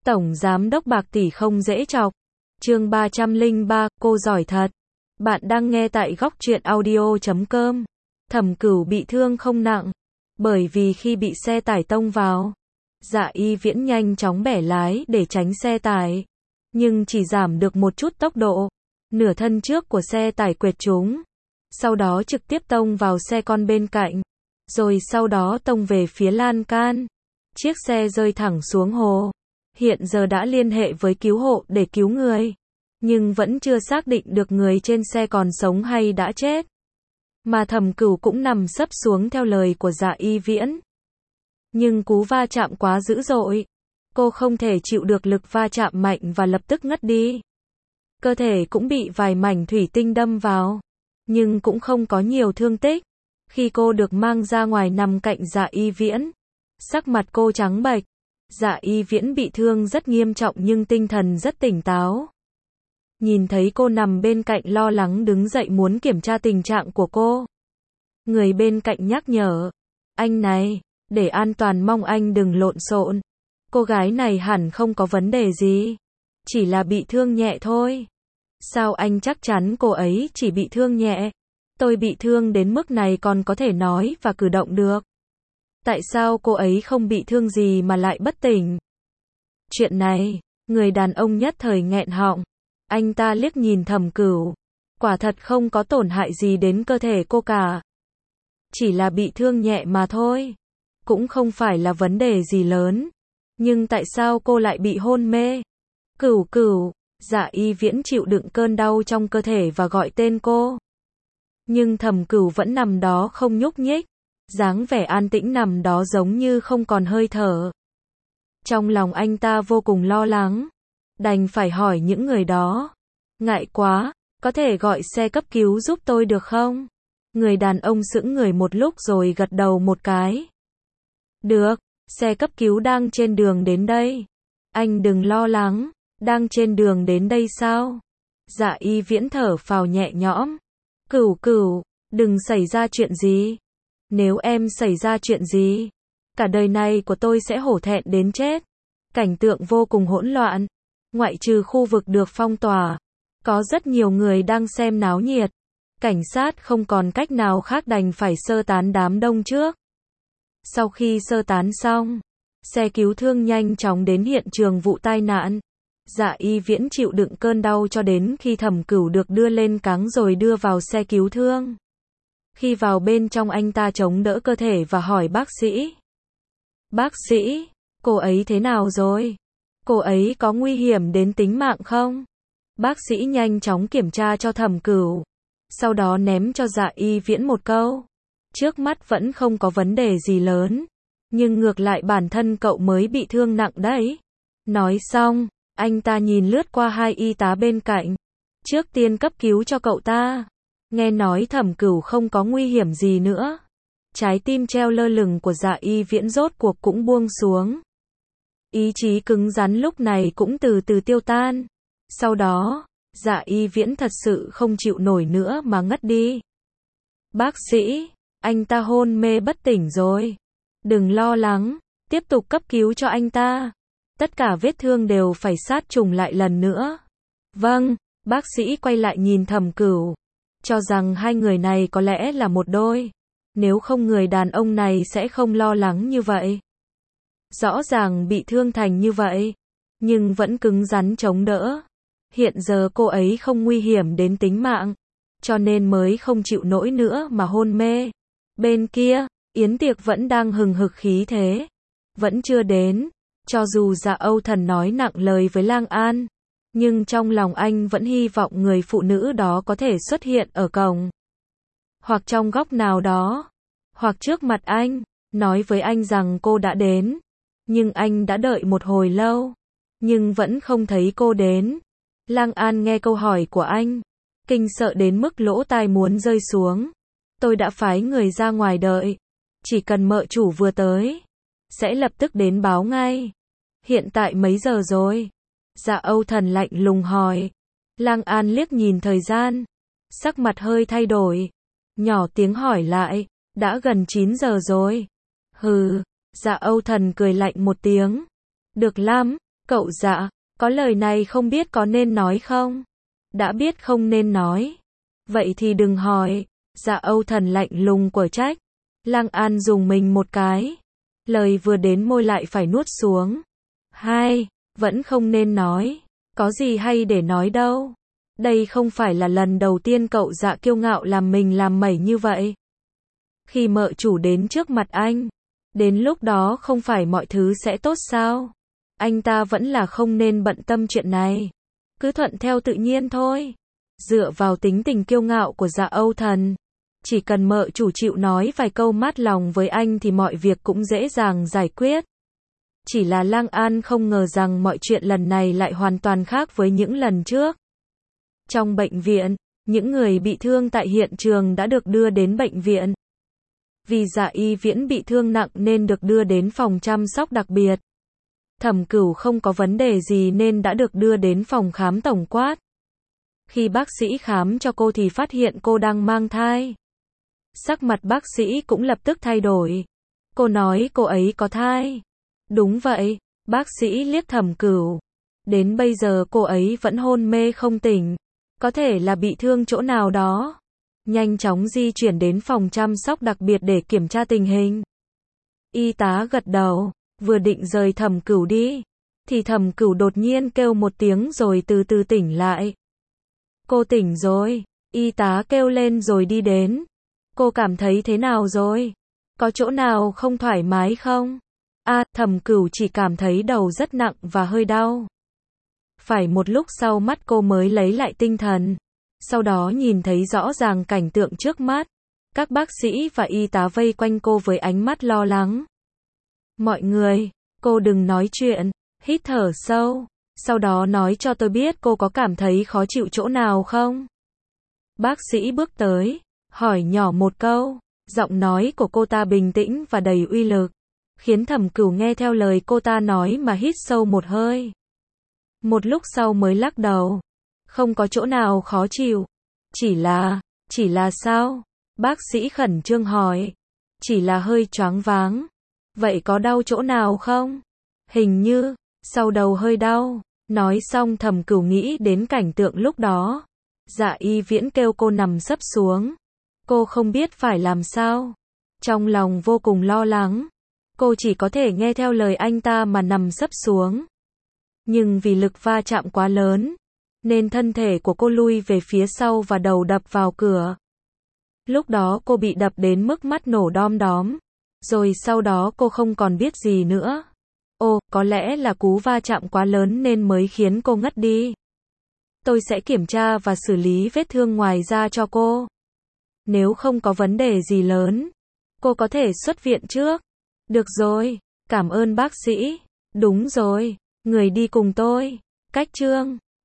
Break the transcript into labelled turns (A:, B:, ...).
A: Tổng giám đốc Bạc tỷ không dễ chọc. Chương 303, cô giỏi thật. Bạn đang nghe tại góc truyện audio.com. Thẩm Cửu bị thương không nặng, bởi vì khi bị xe tải tông vào, Dạ Y Viễn nhanh chóng bẻ lái để tránh xe tải, nhưng chỉ giảm được một chút tốc độ. Nửa thân trước của xe tải quệt trúng, sau đó trực tiếp tông vào xe con bên cạnh, rồi sau đó tông về phía lan can. Chiếc xe rơi thẳng xuống hồ. Hiện giờ đã liên hệ với cứu hộ để cứu người, nhưng vẫn chưa xác định được người trên xe còn sống hay đã chết. Mà Thẩm Cửu cũng nằm sấp xuống theo lời của Dạ Y Viễn. Nhưng cú va chạm quá dữ dội, cô không thể chịu được lực va chạm mạnh và lập tức ngất đi. Cơ thể cũng bị vài mảnh thủy tinh đâm vào, nhưng cũng không có nhiều thương tích. Khi cô được mang ra ngoài nằm cạnh Dạ Y Viễn, sắc mặt cô trắng bệch. Dạ Y Viễn bị thương rất nghiêm trọng nhưng tinh thần rất tỉnh táo. Nhìn thấy cô nằm bên cạnh lo lắng đứng dậy muốn kiểm tra tình trạng của cô. Người bên cạnh nhắc nhở, anh này, để an toàn mong anh đừng lộn xộn. Cô gái này hẳn không có vấn đề gì, chỉ là bị thương nhẹ thôi. Sao anh chắc chắn cô ấy chỉ bị thương nhẹ? Tôi bị thương đến mức này còn có thể nói và cử động được. Tại sao cô ấy không bị thương gì mà lại bất tỉnh? Chuyện này, người đàn ông nhất thời nghẹn họng. Anh ta liếc nhìn Thẩm Cửu. Quả thật không có tổn hại gì đến cơ thể cô cả. Chỉ là bị thương nhẹ mà thôi. Cũng không phải là vấn đề gì lớn. Nhưng tại sao cô lại bị hôn mê? Cửu Cửu, Dạ Y Viễn chịu đựng cơn đau trong cơ thể và gọi tên cô. Nhưng Thẩm Cửu vẫn nằm đó không nhúc nhích. Dáng vẻ an tĩnh nằm đó giống như không còn hơi thở. Trong lòng anh ta vô cùng lo lắng, đành phải hỏi những người đó. Ngại quá, có thể gọi xe cấp cứu giúp tôi được không? Người đàn ông sững người một lúc rồi gật đầu một cái. Được, xe cấp cứu đang trên đường đến đây. Anh đừng lo lắng, đang trên đường đến đây sao? Dạ Y Viễn thở phào nhẹ nhõm. Cửu Cửu, đừng xảy ra chuyện gì. Nếu em xảy ra chuyện gì, cả đời này của tôi sẽ hổ thẹn đến chết. Cảnh tượng vô cùng hỗn loạn. Ngoại trừ khu vực được phong tỏa, có rất nhiều người đang xem náo nhiệt. Cảnh sát không còn cách nào khác đành phải sơ tán đám đông trước. Sau khi sơ tán xong, xe cứu thương nhanh chóng đến hiện trường vụ tai nạn. Dạ Y Viễn chịu đựng cơn đau cho đến khi Thẩm Cửu được đưa lên cáng rồi đưa vào xe cứu thương. Khi vào bên trong anh ta chống đỡ cơ thể và hỏi bác sĩ. Bác sĩ, cô ấy thế nào rồi? Cô ấy có nguy hiểm đến tính mạng không? Bác sĩ nhanh chóng kiểm tra cho Thẩm Cửu. Sau đó ném cho Dạ Y Viễn một câu. Trước mắt vẫn không có vấn đề gì lớn. Nhưng ngược lại bản thân cậu mới bị thương nặng đấy. Nói xong, anh ta nhìn lướt qua hai y tá bên cạnh. Trước tiên cấp cứu cho cậu ta. Nghe nói Thẩm Cửu không có nguy hiểm gì nữa. Trái tim treo lơ lửng của Dạ Y Viễn rốt cuộc cũng buông xuống. Ý chí cứng rắn lúc này cũng từ từ tiêu tan. Sau đó, Dạ Y Viễn thật sự không chịu nổi nữa mà ngất đi. Bác sĩ, anh ta hôn mê bất tỉnh rồi. Đừng lo lắng, tiếp tục cấp cứu cho anh ta. Tất cả vết thương đều phải sát trùng lại lần nữa. Vâng, bác sĩ quay lại nhìn Thẩm Cửu. Cho rằng hai người này có lẽ là một đôi. Nếu không người đàn ông này sẽ không lo lắng như vậy. Rõ ràng bị thương thành như vậy, nhưng vẫn cứng rắn chống đỡ. Hiện giờ cô ấy không nguy hiểm đến tính mạng, cho nên mới không chịu nổi nữa mà hôn mê. Bên kia, yến tiệc vẫn đang hừng hực khí thế. Vẫn chưa đến, cho dù Dạ Âu Thần nói nặng lời với Lang An. Nhưng trong lòng anh vẫn hy vọng người phụ nữ đó có thể xuất hiện ở cổng. Hoặc trong góc nào đó. Hoặc trước mặt anh. Nói với anh rằng cô đã đến. Nhưng anh đã đợi một hồi lâu. Nhưng vẫn không thấy cô đến. Lang An nghe câu hỏi của anh. Kinh sợ đến mức lỗ tai muốn rơi xuống. Tôi đã phái người ra ngoài đợi. Chỉ cần mợ chủ vừa tới. Sẽ lập tức đến báo ngay. Hiện tại mấy giờ rồi? Dạ Âu Thần lạnh lùng hỏi. Lang An liếc nhìn thời gian. Sắc mặt hơi thay đổi. Nhỏ tiếng hỏi lại. Đã gần 9 giờ rồi. Hừ. Dạ Âu Thần cười lạnh một tiếng. Được lắm. Cậu Dạ, có lời này không biết có nên nói không? Đã biết không nên nói. Vậy thì đừng hỏi. Dạ Âu Thần lạnh lùng của trách. Lang An dùng mình một cái. Lời vừa đến môi lại phải nuốt xuống. Hai, vẫn không nên nói. Có gì hay để nói đâu. Đây không phải là lần đầu tiên cậu Dạ kiêu ngạo làm mình làm mẩy như vậy. Khi mợ chủ đến trước mặt anh, đến lúc đó không phải mọi thứ sẽ tốt sao? Anh ta vẫn là không nên bận tâm chuyện này. Cứ thuận theo tự nhiên thôi. Dựa vào tính tình kiêu ngạo của Dạ Âu Thần, chỉ cần mợ chủ chịu nói vài câu mát lòng với anh thì mọi việc cũng dễ dàng giải quyết. Chỉ là Lang An không ngờ rằng mọi chuyện lần này lại hoàn toàn khác với những lần trước. Trong bệnh viện, những người bị thương tại hiện trường đã được đưa đến bệnh viện. Vì Dạ Y Viễn bị thương nặng nên được đưa đến phòng chăm sóc đặc biệt. Thẩm Cửu không có vấn đề gì nên đã được đưa đến phòng khám tổng quát. Khi bác sĩ khám cho cô thì phát hiện cô đang mang thai. Sắc mặt bác sĩ cũng lập tức thay đổi. Cô nói cô ấy có thai. Đúng vậy, bác sĩ liếc Thẩm Cửu. Đến bây giờ cô ấy vẫn hôn mê không tỉnh. Có thể là bị thương chỗ nào đó. Nhanh chóng di chuyển đến phòng chăm sóc đặc biệt để kiểm tra tình hình. Y tá gật đầu, vừa định rời Thẩm Cửu đi, thì Thẩm Cửu đột nhiên kêu một tiếng rồi từ từ tỉnh lại. Cô tỉnh rồi, y tá kêu lên rồi đi đến. Cô cảm thấy thế nào rồi? Có chỗ nào không thoải mái không? Thẩm Cửu chỉ cảm thấy đầu rất nặng và hơi đau. Phải một lúc sau mắt cô mới lấy lại tinh thần. Sau đó nhìn thấy rõ ràng cảnh tượng trước mắt. Các bác sĩ và y tá vây quanh cô với ánh mắt lo lắng. Mọi người, cô đừng nói chuyện, hít thở sâu. Sau đó nói cho tôi biết cô có cảm thấy khó chịu chỗ nào không? Bác sĩ bước tới, hỏi nhỏ một câu. Giọng nói của cô ta bình tĩnh và đầy uy lực, khiến Thẩm Cửu nghe theo lời cô ta nói mà hít sâu một hơi. Một lúc sau mới lắc đầu. Không có chỗ nào khó chịu. Chỉ là sao? Bác sĩ khẩn trương hỏi. Chỉ là hơi choáng váng. Vậy có đau chỗ nào không? Hình như, sau đầu hơi đau. Nói xong Thẩm Cửu nghĩ đến cảnh tượng lúc đó. Dạ Y Viễn kêu cô nằm sấp xuống. Cô không biết phải làm sao. Trong lòng vô cùng lo lắng. Cô chỉ có thể nghe theo lời anh ta mà nằm sấp xuống. Nhưng vì lực va chạm quá lớn, nên thân thể của cô lui về phía sau và đầu đập vào cửa. Lúc đó cô bị đập đến mức mắt nổ đom đóm. Rồi sau đó cô không còn biết gì nữa. Có lẽ là cú va chạm quá lớn nên mới khiến cô ngất đi. Tôi sẽ kiểm tra và xử lý vết thương ngoài da cho cô. Nếu không có vấn đề gì lớn, cô có thể xuất viện trước. Được rồi, cảm ơn bác sĩ. Đúng rồi, người đi cùng tôi. Cách Trương.